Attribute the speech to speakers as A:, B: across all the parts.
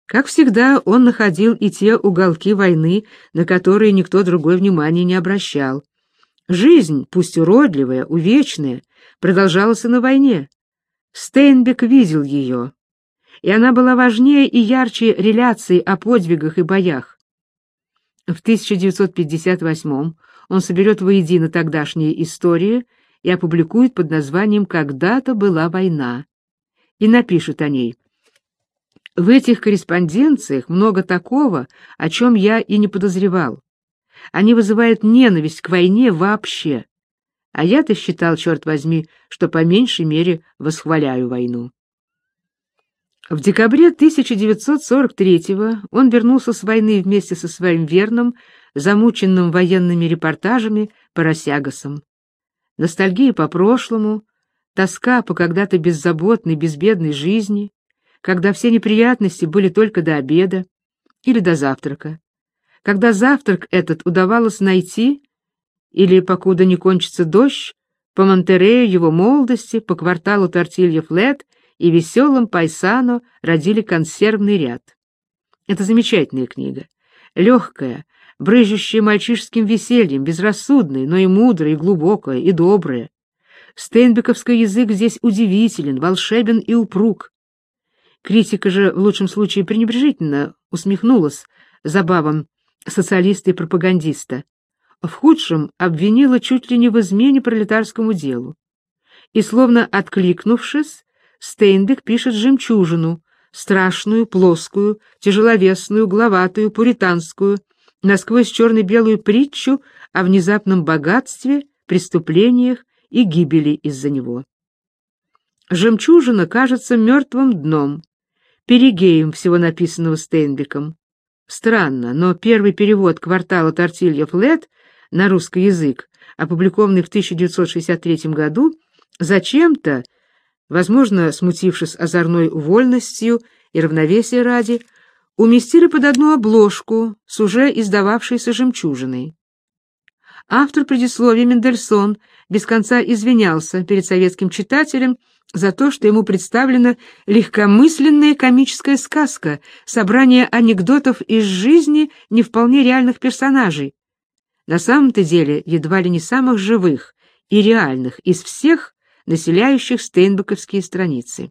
A: Как всегда, он находил и те уголки войны, на которые никто другой внимания не обращал. Жизнь, пусть уродливая, увечная, продолжалась и на войне. Стейнбек видел ее, и она была важнее и ярче реляций о подвигах и боях. В 1958 он соберет воедино тогдашние истории и опубликует под названием «Когда-то была война» и напишет о ней: «В этих корреспонденциях много такого, о чем я и не подозревал. Они вызывают ненависть к войне вообще. А я-то считал, черт возьми, что по меньшей мере восхваляю войну». В декабре 1943-го он вернулся с войны вместе со своим верным, замученным военными репортажами Парасягасом. Ностальгия по прошлому, тоска по когда-то беззаботной, безбедной жизни, когда все неприятности были только до обеда или до завтрака, когда завтрак этот удавалось найти, или, покуда не кончится дождь, по Монтерею его молодости, по кварталу Тортилья-Флет и веселым Пайсано родили консервный ряд. Это замечательная книга, легкая, брызжущая мальчишеским весельем, безрассудная, но и мудрая, и глубокая, и добрая. Стейнбековский язык здесь удивителен, волшебен и упруг. Критика же в лучшем случае пренебрежительно усмехнулась забавам социалиста и пропагандиста, в худшем обвинила чуть ли не в измене пролетарскому делу. И, словно откликнувшись, Стейнбек пишет «Жемчужину», страшную, плоскую, тяжеловесную, угловатую, пуританскую, насквозь черно-белую притчу о внезапном богатстве, преступлениях и гибели из-за него. «Жемчужина» кажется мертвым дном, перигеем всего написанного Стейнбеком. Странно, но первый перевод «Квартала Тортилья-Флет» на русский язык, опубликованный в 1963 году, зачем-то, возможно, смутившись озорной вольностью и равновесия ради, уместили под одну обложку с уже издававшейся «Жемчужиной». Автор предисловия Мендельсон без конца извинялся перед советским читателем за то, что ему представлена легкомысленная комическая сказка, собрание анекдотов из жизни не вполне реальных персонажей, на самом-то деле едва ли не самых живых и реальных из всех, населяющих стейнбековские страницы.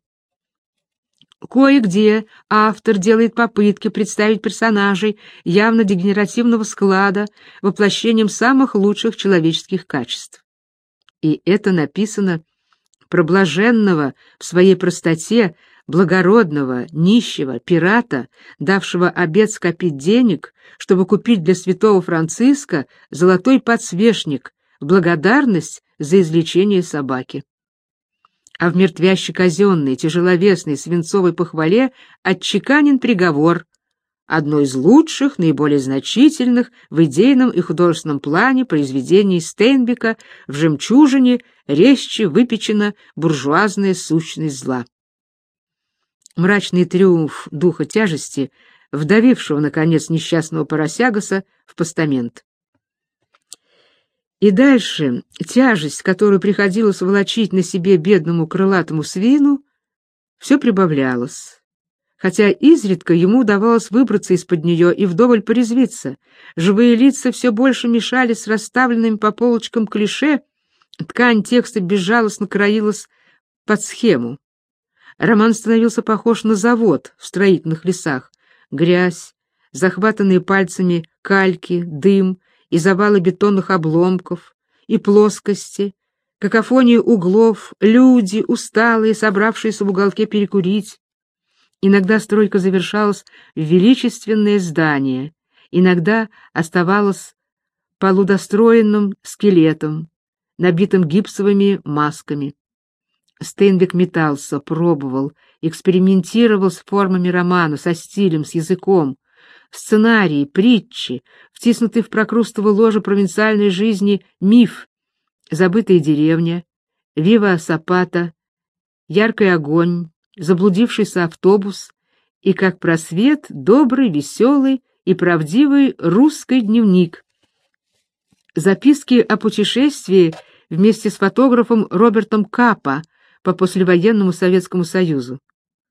A: Кое-где автор делает попытки представить персонажей явно дегенеративного склада воплощением самых лучших человеческих качеств. И это написано про блаженного в своей простоте, благородного, нищего, пирата, давшего обет скопить денег, чтобы купить для святого Франциска золотой подсвечник в благодарность за излечение собаки. А в мертвяще-казенной, тяжеловесной свинцовой похвале отчеканен приговор: одно из лучших, наиболее значительных в идейном и художественном плане произведений Стейнбека в «Жемчужине» резче выпечена буржуазная сущность зла. Мрачный триумф духа тяжести, вдавившего, наконец, несчастного Парасягаса в постамент. И дальше тяжесть, которую приходилось волочить на себе бедному крылатому свину, все прибавлялась. Хотя изредка ему удавалось выбраться из-под нее и вдоволь порезвиться. Живые лица все больше мешали с расставленными по полочкам клише, ткань текста безжалостно краилась под схему. Роман становился похож на завод в строительных лесах. Грязь, захватанные пальцами кальки, дым и завалы бетонных обломков, и плоскости, какофония углов, люди, усталые, собравшиеся в уголке перекурить. Иногда стройка завершалась в величественное здание, иногда оставалась полудостроенным скелетом, набитым гипсовыми масками. Стейнбек метался, пробовал, экспериментировал с формами романа, со стилем, с языком. Сценарии, притчи, втиснутый в прокрустово ложе провинциальной жизни миф, забытая деревня, вива Сапата, яркий огонь, заблудившийся автобус и, как просвет, добрый, веселый и правдивый русский дневник. Записки о путешествии вместе с фотографом Робертом Капа по послевоенному Советскому Союзу.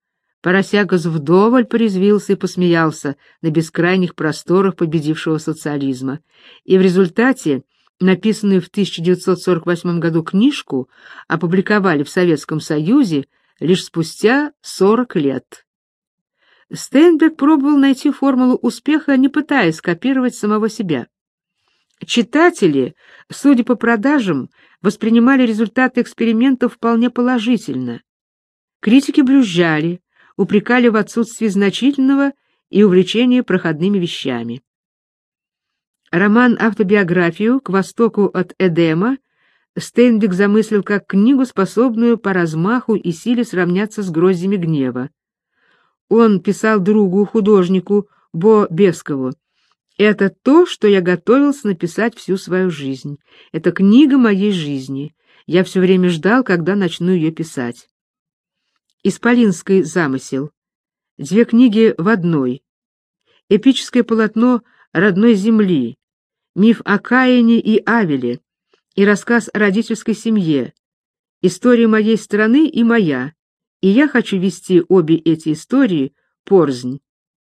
A: Поросякос вдоволь порезвился и посмеялся на бескрайних просторах победившего социализма, и в результате написанную в 1948 году книжку опубликовали в Советском Союзе лишь спустя 40 лет. Стейнбек пробовал найти формулу успеха, не пытаясь копировать самого себя. Читатели, судя по продажам, воспринимали результаты экспериментов вполне положительно. Критики брюзжали, упрекали в отсутствии значительного и увлечения проходными вещами. Роман-автобиографию «К востоку от Эдема» Стейнбек замыслил как книгу, способную по размаху и силе сравняться с «Гроздями гнева». Он писал другу, художнику Бо Бескову: «Это то, что я готовился написать всю свою жизнь. Это книга моей жизни. Я все время ждал, когда начну ее писать». «Исполинский замысел». Две книги в одной. Эпическое полотно родной земли. Миф о Каине и Авеле. И рассказ о родительской семье. История моей страны и моя. И я хочу вести обе эти истории порознь.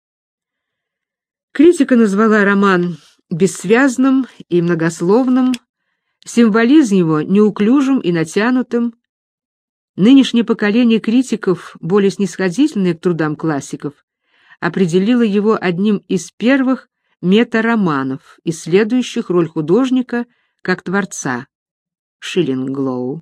A: Критика назвала роман бессвязным и многословным, символизм его неуклюжим и натянутым. Нынешнее поколение критиков, более снисходительное к трудам классиков, определило его одним из первых метароманов, исследующих роль художника как творца. Шиллинглоу.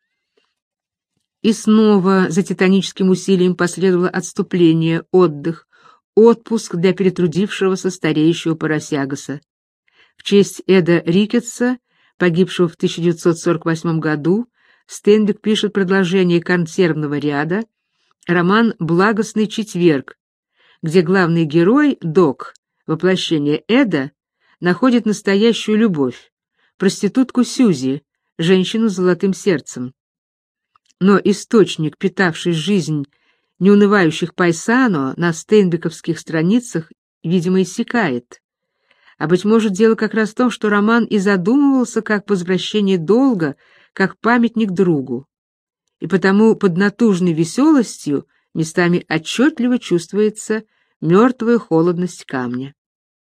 A: И снова за титаническим усилием последовало отступление, отдых, отпуск для перетрудившегося стареющего Поросягоса. В честь Эда Рикетса, погибшего в 1948 году, Стейнбек пишет продолжение консервного ряда, роман «Благостный четверг», где главный герой, Док, воплощение Эда, находит настоящую любовь, проститутку Сьюзи, женщину с золотым сердцем. Но источник, питавший жизнь неунывающих пайсано на стейнбековских страницах, видимо, иссякает. А, быть может, дело как раз в том, что роман и задумывался как возвращение долга, как памятник другу. И потому под натужной веселостью местами отчетливо чувствуется мертвая холодность камня.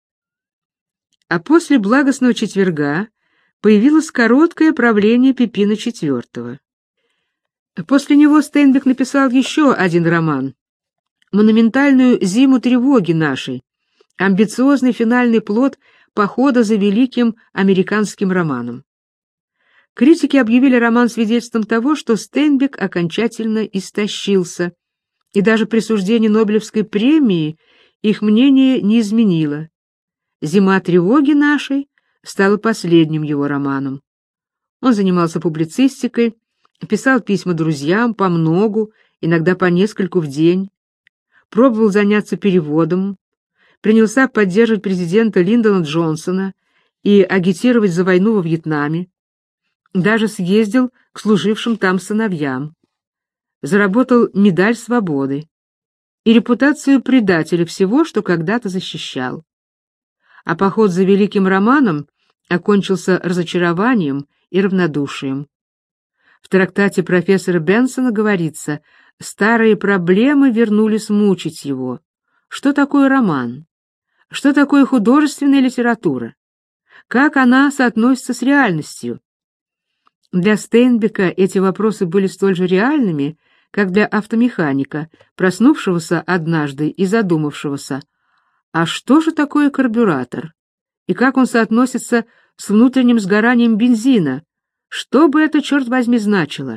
A: А после «Благостного четверга» появилось короткое правление Пипина IV. После него Стейнбек написал еще один роман — монументальную «Зиму тревоги нашей», амбициозный финальный плод похода за великим американским романом. Критики объявили роман свидетельством того, что Стейнбек окончательно истощился, и даже присуждение Нобелевской премии их мнение не изменило. «Зима тревоги нашей» стала последним его романом. Он занимался публицистикой, писал письма друзьям по многу, иногда по нескольку в день, пробовал заняться переводом, принялся поддерживать президента Линдона Джонсона и агитировать за войну во Вьетнаме, даже съездил к служившим там сыновьям, заработал медаль свободы и репутацию предателя всего, что когда-то защищал. А поход за великим романом окончился разочарованием и равнодушием. В трактате профессора Бенсона говорится: старые проблемы вернулись мучить его. Что такое роман? Что такое художественная литература? Как она соотносится с реальностью? Для Стейнбека эти вопросы были столь же реальными, как для автомеханика, проснувшегося однажды и задумавшегося: а что же такое карбюратор? И как он соотносится с внутренним сгоранием бензина? Что бы это, черт возьми, значило?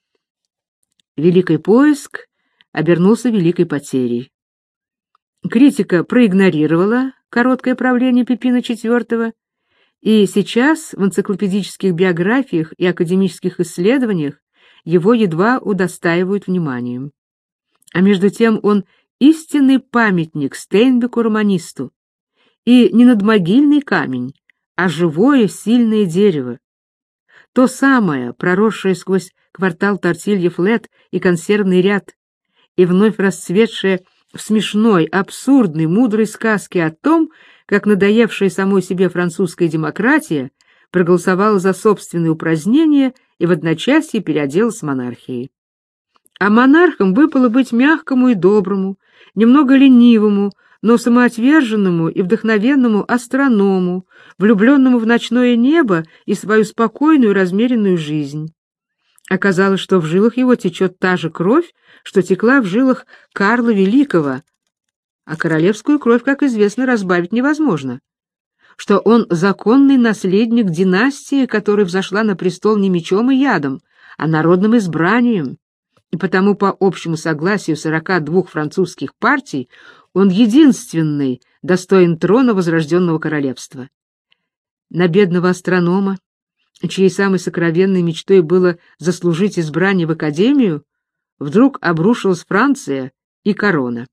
A: Великий поиск обернулся великой потерей. Критика проигнорировала короткое правление Пипина IV, и сейчас в энциклопедических биографиях и академических исследованиях его едва удостаивают вниманием. А между тем он истинный памятник Стейнбеку-романисту, и не надмогильный камень, а живое сильное дерево. То самое, проросшее сквозь квартал Тортильев лет и консервный ряд, и вновь расцветшее в смешной, абсурдной, мудрой сказке о том, как надоевшая самой себе французская демократия проголосовала за собственные упразднения и в одночасье переоделась в монархией. А монархам выпало быть мягкому и доброму, немного ленивому, но самоотверженному и вдохновенному астроному, влюбленному в ночное небо и свою спокойную размеренную жизнь. Оказалось, что в жилах его течет та же кровь, что текла в жилах Карла Великого, а королевскую кровь, как известно, разбавить невозможно, что он законный наследник династии, которая взошла на престол не мечом и ядом, а народным избранием, и потому по общему согласию 42 французских партий он единственный достоин трона возрожденного королевства. На бедного астронома, чьей самой сокровенной мечтой было заслужить избрание в Академию, вдруг обрушилась Франция и корона.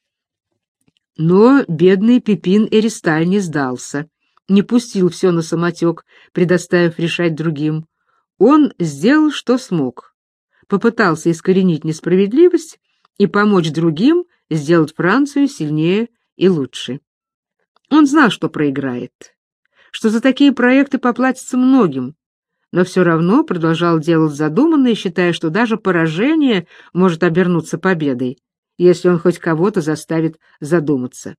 A: Но бедный Пипин Эристаль не сдался, не пустил все на самотек, предоставив решать другим. Он сделал, что смог. Попытался искоренить несправедливость и помочь другим сделать Францию сильнее и лучше. Он знал, что проиграет, что за такие проекты поплатится многим, но все равно продолжал делать задуманное, считая, что даже поражение может обернуться победой, если он хоть кого-то заставит задуматься.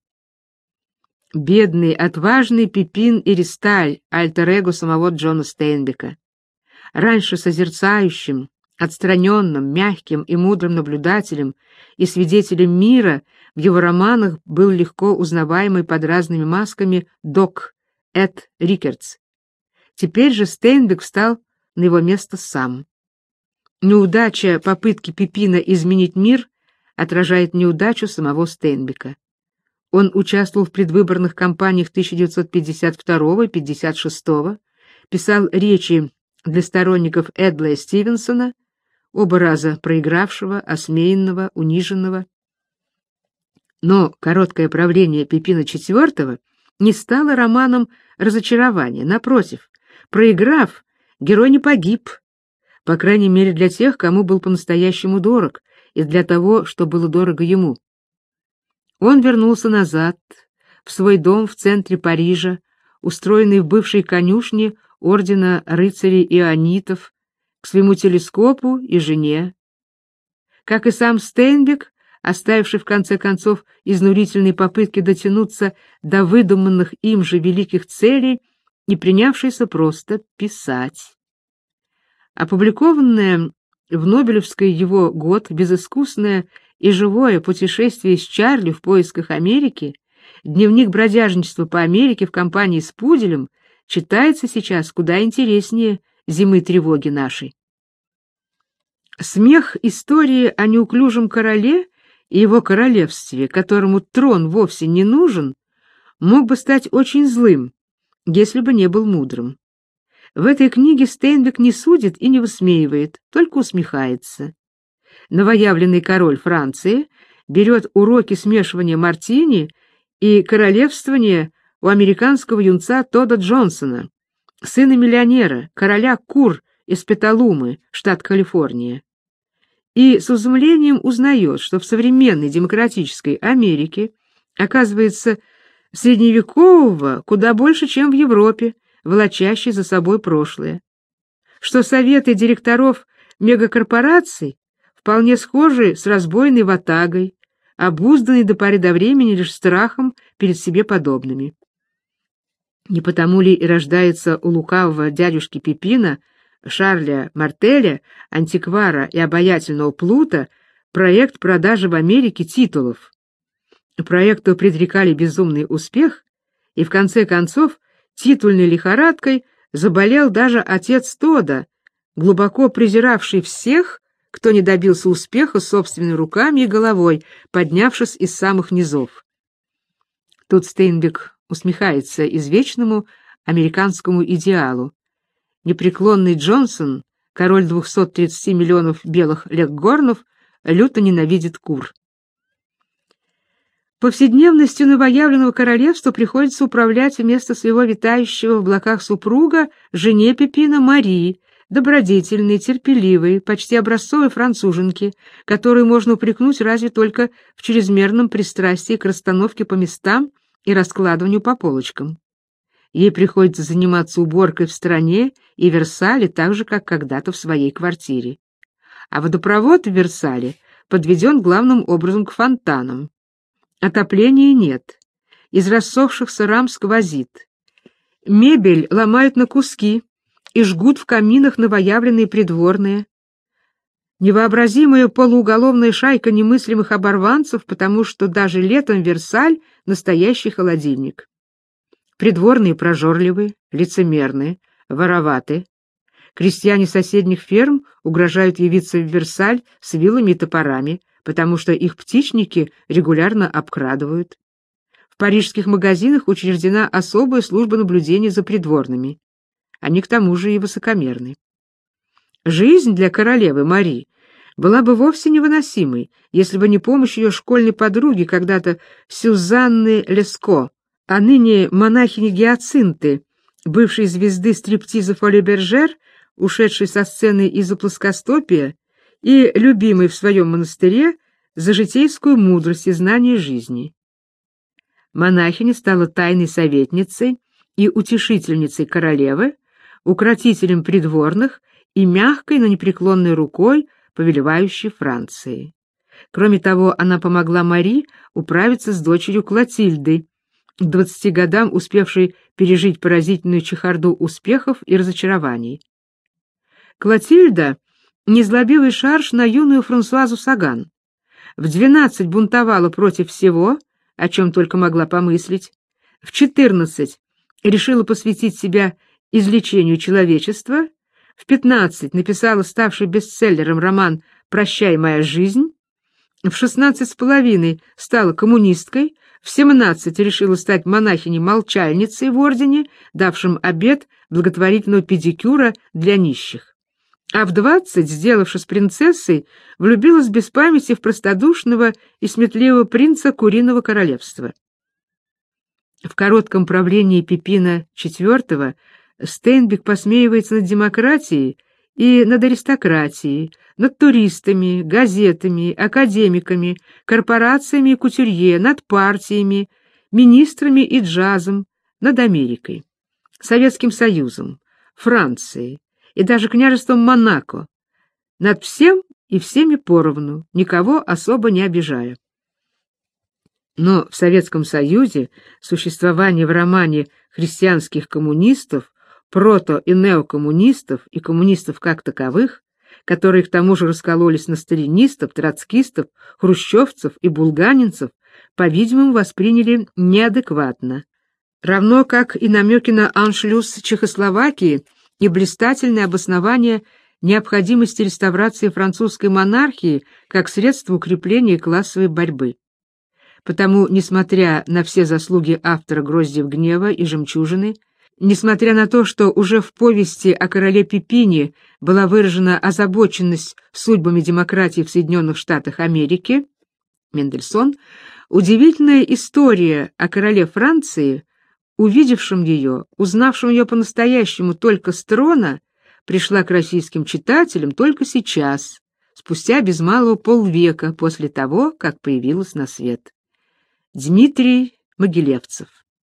A: Бедный, отважный Пипин Эристаль, альтер-эго самого Джона Стейнбека. Раньше созерцающим, отстраненным, мягким и мудрым наблюдателем и свидетелем мира в его романах был легко узнаваемый под разными масками док Эд Рикертс. Теперь же Стейнбек встал на его место сам. Неудача попытки Пипина изменить мир отражает неудачу самого Стейнбека. Он участвовал в предвыборных кампаниях 1952 и 1956, писал речи для сторонников Эдла Стивенсона, оба раза проигравшего, осмеянного, униженного. Но короткое правление Пипина IV не стало романом разочарования. Напротив, проиграв, герой не погиб, по крайней мере для тех, кому был по-настоящему дорог, и для того, что было дорого ему. Он вернулся назад, в свой дом в центре Парижа, устроенный в бывшей конюшне ордена рыцарей ионитов, к своему телескопу и жене. Как и сам Стейнбек, оставивший в конце концов изнурительные попытки дотянуться до выдуманных им же великих целей и принявшийся просто писать. Опубликованное в Нобелевский его год безыскусное и живое путешествие с Чарли в поисках Америки, дневник бродяжничества по Америке в компании с Пуделем, читается сейчас куда интереснее «Зимы тревоги нашей». Смех истории о неуклюжем короле и его королевстве, которому трон вовсе не нужен, мог бы стать очень злым, если бы не был мудрым. В этой книге Стейнбек не судит и не высмеивает, только усмехается. Новоявленный король Франции берет уроки смешивания мартини и королевствования у американского юнца Тодда Джонсона, сына миллионера, короля кур из Петалумы, штат Калифорния. И с изумлением узнает, что в современной демократической Америке, оказывается, средневекового куда больше, чем в Европе, волочащей за собой прошлое, что советы директоров мегакорпораций вполне схожи с разбойной ватагой, обузданной до поры до времени лишь страхом перед себе подобными. Не потому ли и рождается у лукавого дядюшки Пипина, Шарля Мартеля, антиквара и обаятельного плута, проект продажи в Америке титулов? Проекту предрекали безумный успех, и в конце концов титульной лихорадкой заболел даже отец Тодда, глубоко презиравший всех, кто не добился успеха собственными руками и головой, поднявшись из самых низов. Тут Стейнбек усмехается извечному американскому идеалу. Непреклонный Джонсон, король 230 миллионов белых леггорнов, люто ненавидит кур. Повседневностью новоявленного королевства приходится управлять вместо своего витающего в облаках супруга жене Пипина Марии, добродетельной, терпеливой, почти образцовой француженке, которую можно упрекнуть разве только в чрезмерном пристрастии к расстановке по местам и раскладыванию по полочкам. Ей приходится заниматься уборкой в стране и Версале так же, как когда-то в своей квартире. а водопровод в Версале подведен главным образом к фонтанам. Отопления нет, из рассохшихся рам сквозит. Мебель ломают на куски и жгут в каминах новоявленные придворные. Невообразимая полууголовная шайка немыслимых оборванцев, потому что даже летом Версаль — настоящий холодильник. Придворные прожорливые, лицемерные, вороваты. Крестьяне соседних ферм угрожают явиться в Версаль с вилами и топорами, потому что их птичники регулярно обкрадывают. В парижских магазинах учреждена особая служба наблюдения за придворными. Они к тому же и высокомерны. Жизнь для королевы Мари была бы вовсе невыносимой, если бы не помощь ее школьной подруги, когда-то Сюзанны Леско, а ныне монахини Гиацинты, бывшей звезды стриптиза Фоли Бержер, ушедшей со сцены из-за плоскостопия и любимой в своем монастыре за житейскую мудрость и знание жизни. Монахиня стала тайной советницей и утешительницей королевы, укротителем придворных и мягкой, но непреклонной рукой, повелевающей Францией. Кроме того, она помогла Мари управиться с дочерью Клотильдой, к 20 годам успевшей пережить поразительную чехарду успехов и разочарований. Клотильда — незлобивый шарж на юную Франсуазу Саган. В 12 бунтовала против всего, о чем только могла помыслить. В 14 решила посвятить себя излечению человечества. В 15 написала ставший бестселлером роман «Прощай, моя жизнь». В 16 с половиной стала коммунисткой. В 17 решила стать монахиней-молчальницей в ордене, давшим обет благотворительного педикюра для нищих. А в 20, сделавшись принцессой, влюбилась без памяти в простодушного и сметливого принца Куриного королевства. В коротком правлении Пипина IV Стейнбек посмеивается над демократией и над аристократией, над туристами, газетами, академиками, корпорациями и кутюрье, над партиями, министрами и джазом, над Америкой, Советским Союзом, Францией и даже княжеством Монако, над всем и всеми поровну, никого особо не обижая. Но в Советском Союзе существование в романе христианских коммунистов, прото- и неокоммунистов и коммунистов как таковых, которые к тому же раскололись на сталинистов, троцкистов, хрущевцев и булганинцев, по-видимому, восприняли неадекватно, равно как и намеки на аншлюз Чехословакии и блистательное обоснование необходимости реставрации французской монархии как средства укрепления классовой борьбы. Потому, несмотря на все заслуги автора «Гроздьев гнева» и «Жемчужины», несмотря на то, что уже в повести о короле Пипине была выражена озабоченность судьбами демократии в Соединенных Штатах Америки, Мендельсон, удивительная история о короле Франции, увидевшем ее, узнавшем ее по-настоящему только с трона, пришла к российским читателям только сейчас, спустя без малого полвека после того, как появилась на свет. Дмитрий Могилевцев.